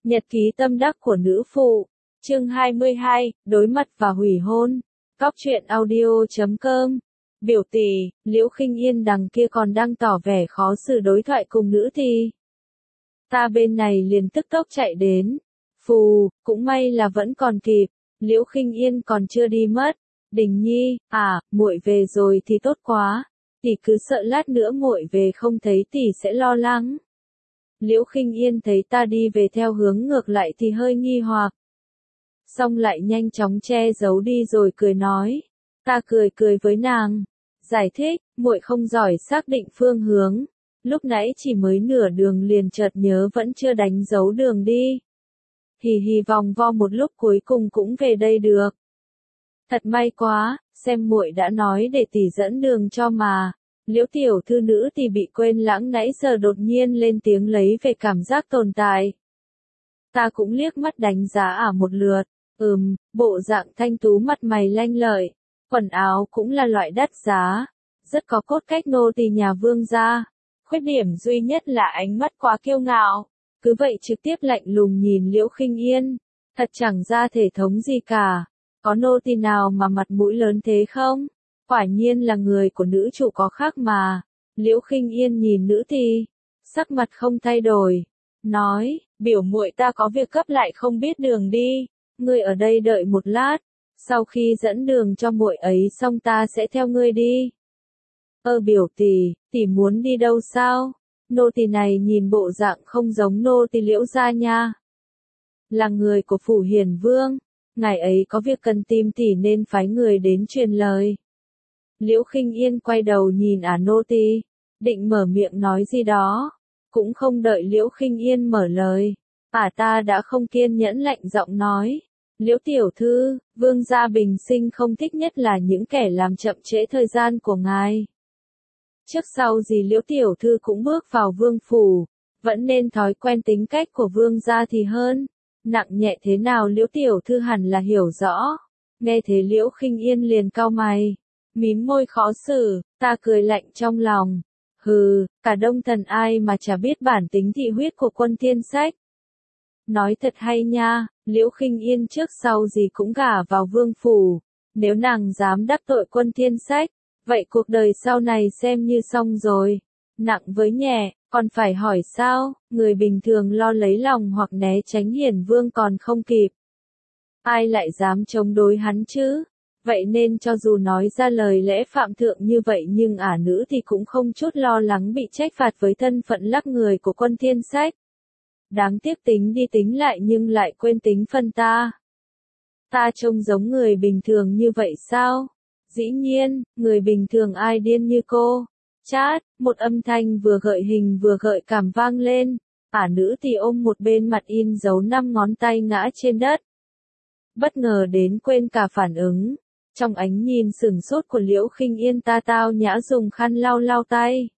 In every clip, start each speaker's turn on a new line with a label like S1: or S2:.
S1: Nhật ký tâm đắc của nữ phụ, chương 22, đối mặt và hủy hôn. Cóc truyện audio.com. Biểu tỷ, Liễu Khinh Yên đằng kia còn đang tỏ vẻ khó xử đối thoại cùng nữ thì. Ta bên này liền tức tốc chạy đến. Phù, cũng may là vẫn còn kịp, Liễu Khinh Yên còn chưa đi mất. Đình Nhi, muội về rồi thì tốt quá. Tỷ cứ sợ lát nữa muội về không thấy tỷ sẽ lo lắng. Liễu Khinh Yên thấy ta đi về theo hướng ngược lại thì hơi nghi hoặc. Xong lại nhanh chóng che giấu đi rồi cười nói. Ta cười với nàng. Giải thích, muội không giỏi xác định phương hướng. Lúc nãy chỉ mới nửa đường liền chợt nhớ vẫn chưa đánh dấu đường đi. Hì vòng vo một lúc cuối cùng cũng về đây được. Thật may quá, xem muội đã nói để tỷ dẫn đường cho mà. Liễu tiểu thư nữ thì bị quên lãng nãy giờ đột nhiên lên tiếng lấy về cảm giác tồn tại. Ta cũng liếc mắt đánh giá một lượt, bộ dạng thanh tú mặt mày lanh lợi, quần áo cũng là loại đắt giá, rất có cốt cách nô tỳ nhà vương gia. Khuyết điểm duy nhất là ánh mắt quá kiêu ngạo, cứ vậy trực tiếp lạnh lùng nhìn Liễu Khinh Yên, thật chẳng ra thể thống gì cả, có nô tỳ nào mà mặt mũi lớn thế không? Quả nhiên là người của nữ chủ có khác mà. Liễu Khinh Yên nhìn nữ thì, sắc mặt không thay đổi, nói, biểu muội ta có việc gấp lại không biết đường đi, ngươi ở đây đợi một lát, sau khi dẫn đường cho muội ấy xong ta sẽ theo ngươi đi. Biểu tỷ muốn đi đâu sao? Nô tỳ này nhìn bộ dạng không giống nô tỳ Liễu gia nha. Là người của phủ Hiền Vương, ngài ấy có việc cần tìm tỷ nên phái người đến truyền lời. Liễu Khinh Yên quay đầu nhìn nô tỳ, định mở miệng nói gì đó, cũng không đợi Liễu Khinh Yên mở lời, ta đã không kiên nhẫn lạnh giọng nói, Liễu tiểu thư, vương gia bình sinh không thích nhất là những kẻ làm chậm trễ thời gian của ngài. Trước sau gì Liễu tiểu thư cũng bước vào vương phủ, vẫn nên thói quen tính cách của vương gia thì hơn, nặng nhẹ thế nào Liễu tiểu thư hẳn là hiểu rõ. Nghe thế Liễu Khinh Yên liền cau mày, mím môi khó xử, ta cười lạnh trong lòng. Cả Đông Thần ai mà chả biết bản tính thị huyết của Quân Thiên Sách. Nói thật hay nha, Liễu Khinh Yên trước sau gì cũng gả vào vương phủ. Nếu nàng dám đắc tội Quân Thiên Sách, vậy cuộc đời sau này xem như xong rồi. Nặng với nhẹ, còn phải hỏi sao, người bình thường lo lấy lòng hoặc né tránh Hiền Vương còn không kịp. Ai lại dám chống đối hắn chứ? Vậy nên cho dù nói ra lời lẽ phạm thượng như vậy nhưng nữ thì cũng không chút lo lắng bị trách phạt với thân phận lắc người của Quân Thiên Sách. Đáng tiếc tính đi tính lại nhưng lại quên tính phân ta. Ta trông giống người bình thường như vậy sao? Dĩ nhiên, người bình thường ai điên như cô. Chát, một âm thanh vừa gợi hình vừa gợi cảm vang lên. Nữ thì ôm một bên mặt in dấu 5 ngón tay ngã trên đất. Bất ngờ đến quên cả phản ứng. Trong ánh nhìn sửng sốt của Liễu Khinh Yên ta tao nhã dùng khăn lau tay.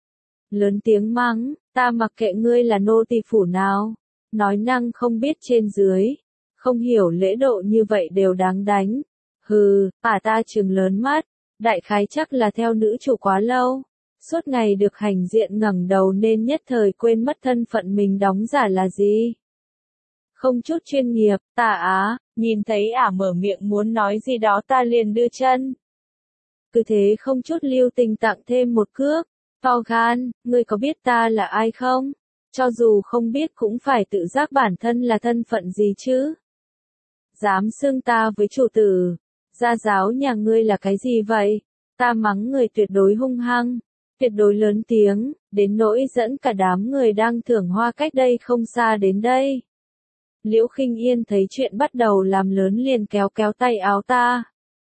S1: Lớn tiếng mắng, ta mặc kệ ngươi là nô tỳ phủ nào. Nói năng không biết trên dưới. Không hiểu lễ độ như vậy đều đáng đánh. Ta trừng lớn mắt. Đại khái chắc là theo nữ chủ quá lâu. Suốt ngày được hành diện ngẩng đầu nên nhất thời quên mất thân phận mình đóng giả là gì. Không chút chuyên nghiệp, nhìn thấy mở miệng muốn nói gì đó ta liền đưa chân. Cứ thế không chút lưu tình tặng thêm một cước, to gan, ngươi có biết ta là ai không? Cho dù không biết cũng phải tự giác bản thân là thân phận gì chứ? Dám xưng ta với chủ tử, gia giáo nhà ngươi là cái gì vậy? Ta mắng người tuyệt đối hung hăng, tuyệt đối lớn tiếng, đến nỗi dẫn cả đám người đang thưởng hoa cách đây không xa đến đây. Liễu Khinh Yên thấy chuyện bắt đầu làm lớn liền kéo tay áo ta.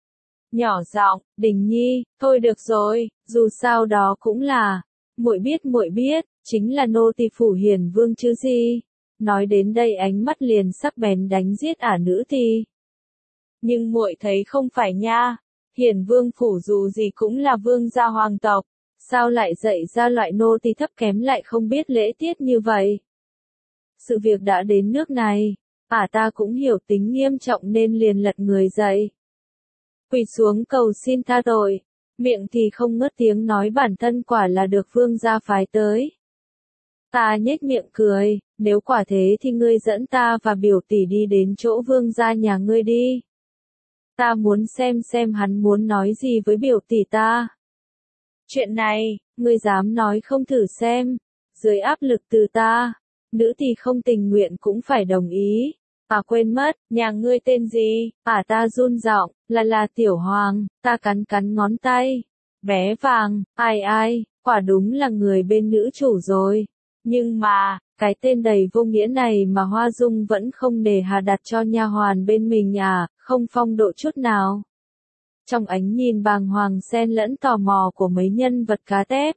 S1: Nhỏ giọng, Đình Nhi, thôi được rồi, dù sao đó cũng là, muội biết, chính là nô tỳ phủ Hiền Vương chứ gì. Nói đến đây ánh mắt liền sắc bén đánh giết nữ thì. Nhưng muội thấy không phải nha, Hiền Vương phủ dù gì cũng là vương gia hoàng tộc, sao lại dạy ra loại nô tỳ thấp kém lại không biết lễ tiết như vậy. Sự việc đã đến nước này, ta cũng hiểu tính nghiêm trọng nên liền lật người dậy. Quỳ xuống cầu xin tha tội, miệng thì không ngớt tiếng nói bản thân quả là được vương gia phái tới. Ta nhếch miệng cười, Nếu quả thế thì ngươi dẫn ta và biểu tỷ đi đến chỗ vương gia nhà ngươi đi. Ta muốn xem hắn muốn nói gì với biểu tỷ ta. Chuyện này, ngươi dám nói không thử xem. Dưới áp lực từ ta, nữ thì không tình nguyện cũng phải đồng ý. Quên mất, nhà ngươi tên gì? Ta run giọng, là Tiểu Hoàng, ta cắn ngón tay. Bé vàng, ai, quả đúng là người bên nữ chủ rồi. Nhưng mà, cái tên đầy vô nghĩa này mà Hoa Dung vẫn không nề hà đặt cho nha hoàn bên mình không phong độ chút nào. Trong ánh nhìn bàng hoàng xen lẫn tò mò của mấy nhân vật cá tép.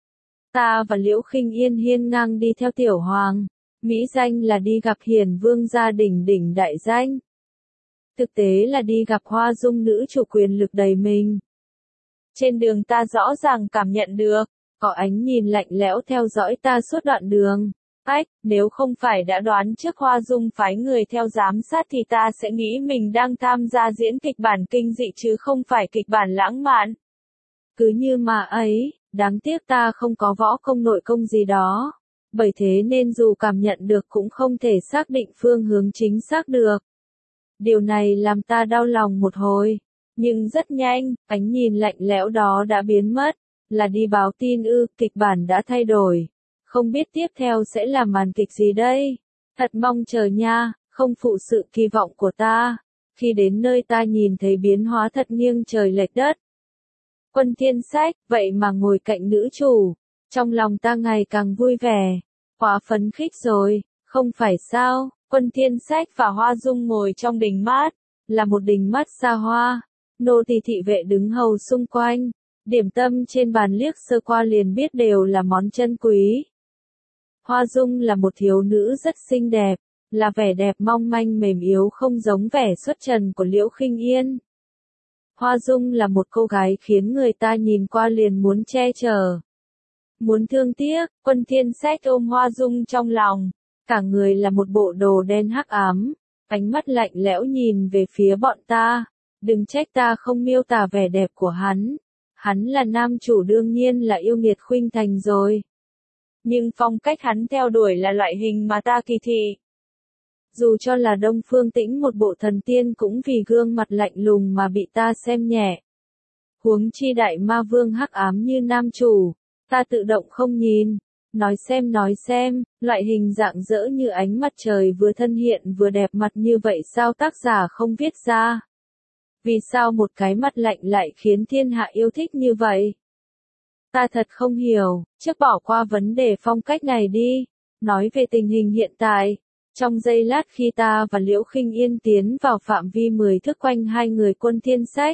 S1: Ta và Liễu Khinh Yên hiên ngang đi theo Tiểu Hoàng. Mỹ danh là đi gặp Hiền Vương gia đỉnh đại danh. Thực tế là đi gặp Hoa Dung nữ chủ quyền lực đầy mình. Trên đường ta rõ ràng cảm nhận được, có ánh nhìn lạnh lẽo theo dõi ta suốt đoạn đường. Nếu không phải đã đoán trước Hoa Dung phái người theo giám sát thì ta sẽ nghĩ mình đang tham gia diễn kịch bản kinh dị chứ không phải kịch bản lãng mạn. Cứ như mà ấy, đáng tiếc ta không có võ công nội công gì đó. Bởi thế nên dù cảm nhận được cũng không thể xác định phương hướng chính xác được. Điều này làm ta đau lòng một hồi. Nhưng rất nhanh, ánh nhìn lạnh lẽo đó đã biến mất. Là đi báo tin kịch bản đã thay đổi. Không biết tiếp theo sẽ là màn kịch gì đây? Thật mong chờ nha, không phụ sự kỳ vọng của ta. Khi đến nơi ta nhìn thấy biến hóa thật nghiêng trời lệch đất. Quân Thiên Sách, vậy mà ngồi cạnh nữ chủ. Trong lòng ta ngày càng vui vẻ. Quá phấn khích rồi, không phải sao? Quân Thiên Sách và Hoa Dung ngồi trong đình mát. Là một đình mát xa hoa. Nô tỳ thị vệ đứng hầu xung quanh. Điểm tâm trên bàn liếc sơ qua liền biết đều là món chân quý. Hoa Dung là một thiếu nữ rất xinh đẹp, là vẻ đẹp mong manh mềm yếu không giống vẻ xuất trần của Liễu Khinh Yên. Hoa Dung là một cô gái khiến người ta nhìn qua liền muốn che chở. Muốn thương tiếc, Quân Thiên Sách ôm Hoa Dung trong lòng, cả người là một bộ đồ đen hắc ám, ánh mắt lạnh lẽo nhìn về phía bọn ta. Đừng trách ta không miêu tả vẻ đẹp của hắn. Hắn là nam chủ đương nhiên là yêu nghiệt khuynh thành rồi. Nhưng phong cách hắn theo đuổi là loại hình mà ta kỳ thị. Dù cho là Đông Phương Tĩnh một bộ thần tiên cũng vì gương mặt lạnh lùng mà bị ta xem nhẹ. Huống chi đại ma vương hắc ám như nam chủ, ta tự động không nhìn. Nói xem, loại hình rạng rỡ như ánh mặt trời vừa thân hiện vừa đẹp mặt như vậy sao tác giả không viết ra? Vì sao một cái mặt lạnh lại khiến thiên hạ yêu thích như vậy? Ta thật không hiểu, trước bỏ qua vấn đề phong cách này đi, nói về tình hình hiện tại. Trong giây lát khi ta và Liễu Khinh Yên tiến vào phạm vi 10 thước quanh hai người Quân Thiên Sách.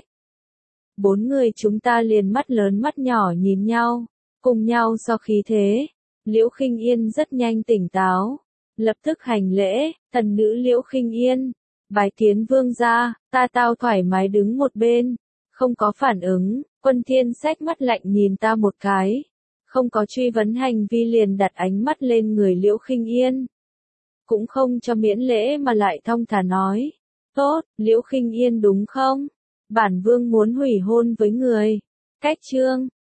S1: 4 người chúng ta liền mắt lớn mắt nhỏ nhìn nhau, cùng nhau so khí thế. Liễu Khinh Yên rất nhanh tỉnh táo, lập tức hành lễ, thần nữ Liễu Khinh Yên, bái kiến vương gia. Tao thoải mái đứng một bên, không có phản ứng. Quân Thiên Sách mắt lạnh nhìn ta một cái, không có truy vấn hành vi liền đặt ánh mắt lên người Liễu Khinh Yên. Cũng không cho miễn lễ mà lại thong thả nói, tốt, Liễu Khinh Yên đúng không? Bản vương muốn hủy hôn với người. Cách chương